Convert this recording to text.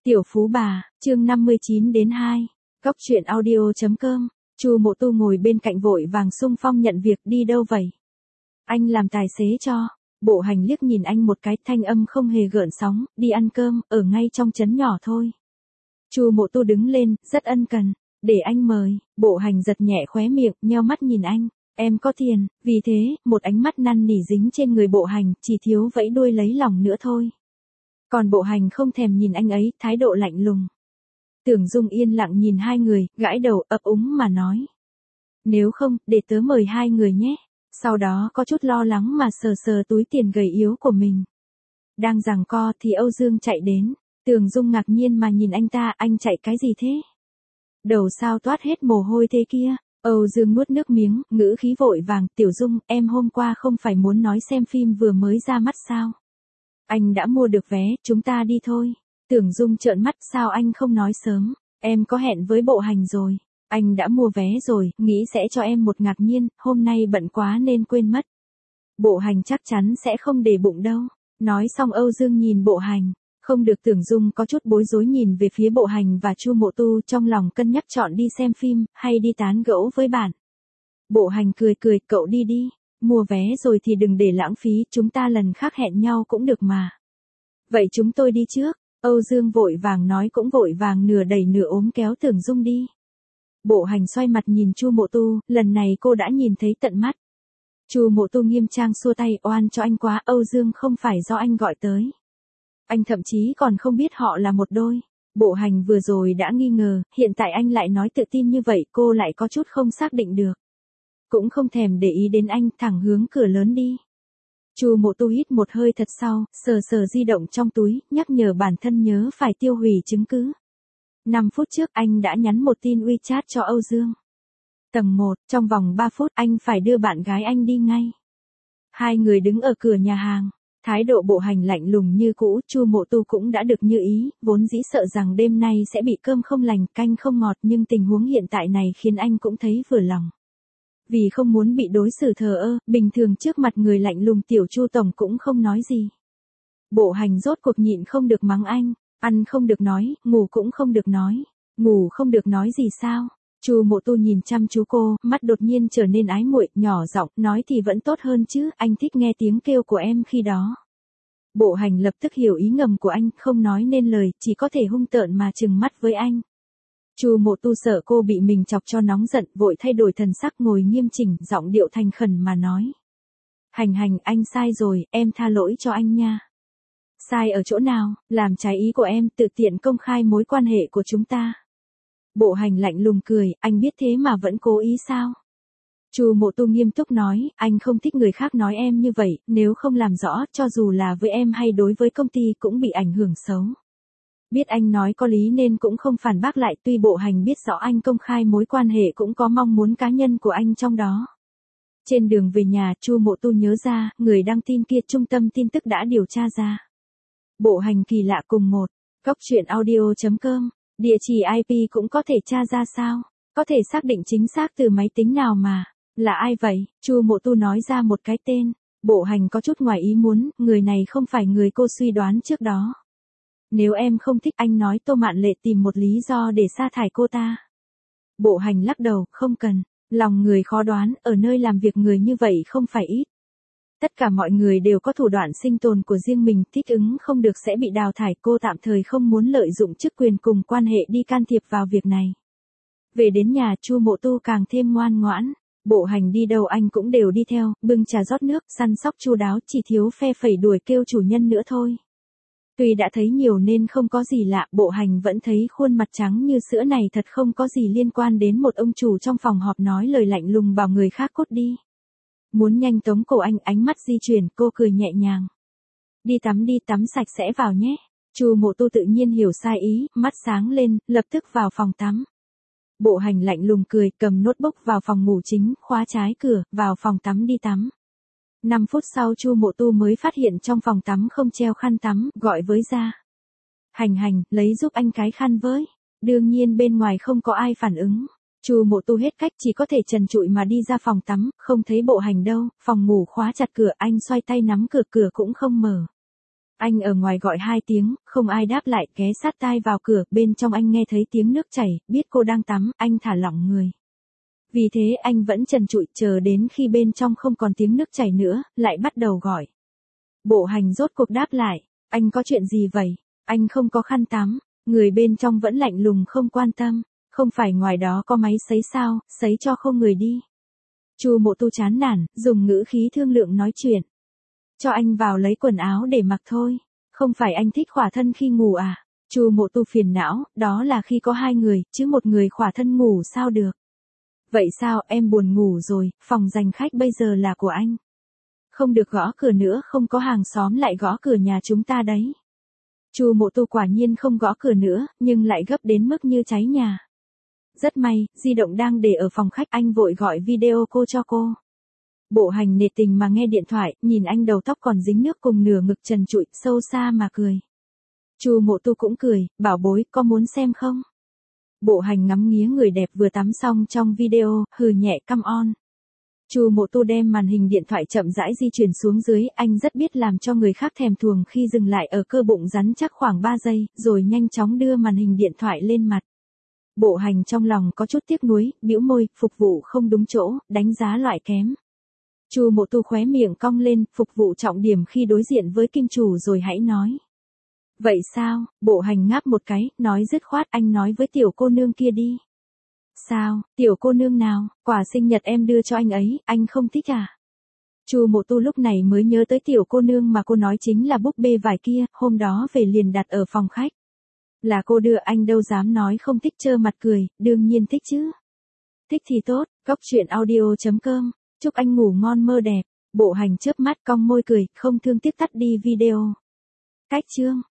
Tiểu Phú Bà, chương 59 đến 2. Cốc truyện audio.com. Chu Mộ Tu ngồi bên cạnh vội vàng xung phong nhận việc. Đi đâu vậy? Anh làm tài xế cho. Bộ Hành liếc nhìn anh một cái, thanh âm không hề gợn sóng. Đi ăn cơm, ở ngay trong trấn nhỏ thôi. Chu Mộ Tu đứng lên, rất ân cần. Để anh mời. Bộ Hành giật nhẹ khóe miệng, nheo mắt nhìn anh. Em có tiền. Vì thế, một ánh mắt năn nỉ dính trên người Bộ Hành, chỉ thiếu vẫy đuôi lấy lòng nữa thôi. Còn Bộ Hành không thèm nhìn anh ấy, thái độ lạnh lùng. Tưởng Dung yên lặng nhìn hai người, gãi đầu ấp úng mà nói. Nếu không, để tớ mời hai người nhé. Sau đó có chút lo lắng mà sờ sờ túi tiền gầy yếu của mình. Đang giằng co thì Âu Dương chạy đến. Tưởng Dung ngạc nhiên mà nhìn anh ta, anh chạy cái gì thế? Đầu sao toát hết mồ hôi thế kia? Âu Dương nuốt nước miếng, ngữ khí vội vàng. Tiểu Dung, em hôm qua không phải muốn nói xem phim vừa mới ra mắt sao? Anh đã mua được vé, chúng ta đi thôi. Tưởng Dung trợn mắt, sao anh không nói sớm? Em có hẹn với Bộ Hành rồi. Anh đã mua vé rồi, nghĩ sẽ cho em một ngạc nhiên, hôm nay bận quá nên quên mất. Bộ Hành chắc chắn sẽ không để bụng đâu. Nói xong Âu Dương nhìn Bộ Hành. Không được. Tưởng Dung có chút bối rối nhìn về phía Bộ Hành và Chu Mộ Tu, trong lòng cân nhắc chọn đi xem phim, hay đi tán gẫu với bạn. Bộ Hành cười cười, cậu đi đi. Mua vé rồi thì đừng để lãng phí, chúng ta lần khác hẹn nhau cũng được mà. Vậy chúng tôi đi trước. Âu Dương vội vàng nói, cũng vội vàng nửa đẩy nửa ốm kéo Tưởng Dung đi. Bộ Hành xoay mặt nhìn Chu Mộ Tu, lần này cô đã nhìn thấy tận mắt. Chu Mộ Tu nghiêm trang xua tay, oan cho anh quá, Âu Dương không phải do anh gọi tới. Anh thậm chí còn không biết họ là một đôi. Bộ Hành vừa rồi đã nghi ngờ, hiện tại anh lại nói tự tin như vậy, cô lại có chút không xác định được. Cũng không thèm để ý đến anh, thẳng hướng cửa lớn đi. Chu Mộ Tu hít một hơi thật sâu, sờ sờ di động trong túi, nhắc nhở bản thân nhớ phải tiêu hủy chứng cứ. 5 phút trước anh đã nhắn một tin WeChat cho Âu Dương. Tầng 1, trong vòng 3 phút anh phải đưa bạn gái anh đi ngay. Hai người đứng ở cửa nhà hàng. Thái độ Bộ Hành lạnh lùng như cũ, Chu Mộ Tu cũng đã được như ý, vốn dĩ sợ rằng đêm nay sẽ bị cơm không lành, canh không ngọt, nhưng tình huống hiện tại này khiến anh cũng thấy vừa lòng. Vì không muốn bị đối xử thờ ơ, bình thường trước mặt người lạnh lùng tiểu Chu tổng cũng không nói gì. Bộ Hành rốt cuộc nhịn không được mắng anh, ăn không được nói, ngủ cũng không được nói. Ngủ không được nói gì sao? Chu Mộ Tu nhìn chăm chú cô, mắt đột nhiên trở nên ái muội, nhỏ giọng, nói thì vẫn tốt hơn chứ, anh thích nghe tiếng kêu của em khi đó. Bộ Hành lập tức hiểu ý ngầm của anh, không nói nên lời, chỉ có thể hung tợn mà trừng mắt với anh. Chu Mộ Tu sợ cô bị mình chọc cho nóng giận, vội thay đổi thần sắc, ngồi nghiêm chỉnh, giọng điệu thành khẩn mà nói. Hành, anh sai rồi, em tha lỗi cho anh nha. Sai ở chỗ nào? Làm trái ý của em, tự tiện công khai mối quan hệ của chúng ta. Bộ Hành lạnh lùng cười, anh biết thế mà vẫn cố ý sao? Chu Mộ Tu nghiêm túc nói, anh không thích người khác nói em như vậy, nếu không làm rõ, cho dù là với em hay đối với công ty cũng bị ảnh hưởng xấu. Biết anh nói có lý nên cũng không phản bác lại, tuy Bộ Hành biết rõ anh công khai mối quan hệ cũng có mong muốn cá nhân của anh trong đó. Trên đường về nhà, Chu Mộ Tu nhớ ra, người đăng tin kia trung tâm tin tức đã điều tra ra. Bộ Hành kỳ lạ cùng một. Cốc truyện audio.com. Địa chỉ IP cũng có thể tra ra sao? Có thể xác định chính xác từ máy tính nào mà. Là ai vậy? Chu Mộ Tu nói ra một cái tên. Bộ Hành có chút ngoài ý muốn, người này không phải người cô suy đoán trước đó. Nếu em không thích, anh nói Tô Mạn Lệ tìm một lý do để sa thải cô ta. Bộ Hành lắc đầu, không cần. Lòng người khó đoán, ở nơi làm việc người như vậy không phải ít. Tất cả mọi người đều có thủ đoạn sinh tồn của riêng mình, thích ứng không được sẽ bị đào thải, cô tạm thời không muốn lợi dụng chức quyền cùng quan hệ đi can thiệp vào việc này. Về đến nhà, Chu Mộ Tu càng thêm ngoan ngoãn. Bộ Hành đi đâu anh cũng đều đi theo, bưng trà rót nước, săn sóc chu đáo, chỉ thiếu phe phẩy đuổi kêu chủ nhân nữa thôi. Tuy đã thấy nhiều nên không có gì lạ, Bộ Hành vẫn thấy khuôn mặt trắng như sữa này thật không có gì liên quan đến một ông chủ trong phòng họp nói lời lạnh lùng bảo người khác cút đi. Muốn nhanh tống cổ anh, ánh mắt di chuyển, cô cười nhẹ nhàng. Đi tắm sạch sẽ vào nhé. Chu Mộ Tu tự nhiên hiểu sai ý, mắt sáng lên, lập tức vào phòng tắm. Bộ Hành lạnh lùng cười, cầm notebook vào phòng ngủ chính, khóa trái cửa, vào phòng tắm đi tắm. 5 phút sau Chu Mộ Tu mới phát hiện trong phòng tắm không treo khăn tắm, gọi với ra. Hành, lấy giúp anh cái khăn với. Đương nhiên bên ngoài không có ai phản ứng. Chu Mộ Tu hết cách, chỉ có thể trần trụi mà đi ra phòng tắm, không thấy Bộ Hành đâu, phòng ngủ khóa chặt cửa, anh xoay tay nắm cửa, cửa cũng không mở. Anh ở ngoài gọi 2 tiếng, không ai đáp lại, ghé sát tai vào cửa, bên trong anh nghe thấy tiếng nước chảy, biết cô đang tắm, anh thả lỏng người. Vì thế anh vẫn trần trụi, chờ đến khi bên trong không còn tiếng nước chảy nữa, lại bắt đầu gọi. Bộ Hành rốt cuộc đáp lại, anh có chuyện gì vậy? Anh không có khăn tắm, người bên trong vẫn lạnh lùng không quan tâm, không phải ngoài đó có máy sấy sao, sấy cho không người đi. Chu Mộ Tu chán nản, dùng ngữ khí thương lượng nói chuyện. Cho anh vào lấy quần áo để mặc thôi, không phải anh thích khỏa thân khi ngủ à? Chu Mộ Tu phiền não, đó là khi có 2 người, chứ một người khỏa thân ngủ sao được. Vậy sao, em buồn ngủ rồi, phòng dành khách bây giờ là của anh. Không được gõ cửa nữa, không có hàng xóm lại gõ cửa nhà chúng ta đấy. Chu Mộ Tu quả nhiên không gõ cửa nữa, nhưng lại gấp đến mức như cháy nhà. Rất may, di động đang để ở phòng khách, anh vội gọi video cô cho cô. Bộ Hành nệt tình mà nghe điện thoại, nhìn anh đầu tóc còn dính nước cùng nửa ngực trần trụi, sâu xa mà cười. Chu Mộ Tu cũng cười, bảo bối, có muốn xem không? Bộ Hành ngắm nghía người đẹp vừa tắm xong trong video, hừ nhẹ come on. Chu Mộ Tu đem màn hình điện thoại chậm rãi di chuyển xuống dưới, anh rất biết làm cho người khác thèm thuồng khi dừng lại ở cơ bụng rắn chắc khoảng 3 giây, rồi nhanh chóng đưa màn hình điện thoại lên mặt. Bộ Hành trong lòng có chút tiếc nuối, bĩu môi, phục vụ không đúng chỗ, đánh giá loại kém. Chu Mộ Tu khóe miệng cong lên, phục vụ trọng điểm khi đối diện với kim chủ rồi hãy nói. Vậy sao? Bộ Hành ngáp một cái, nói dứt khoát, anh nói với tiểu cô nương kia đi. Sao, tiểu cô nương nào, quà sinh nhật em đưa cho anh ấy, anh không thích à? Chu Mộ Tu lúc này mới nhớ tới tiểu cô nương mà cô nói chính là búp bê vải kia, hôm đó về liền đặt ở phòng khách. Là cô đưa, anh đâu dám nói không thích, trơ mặt cười, đương nhiên thích chứ. Thích thì tốt, gocchuyenaudio.com, chúc anh ngủ ngon mơ đẹp. Bộ Hành chớp mắt cong môi cười, không thương tiếc tắt đi video. Cách chương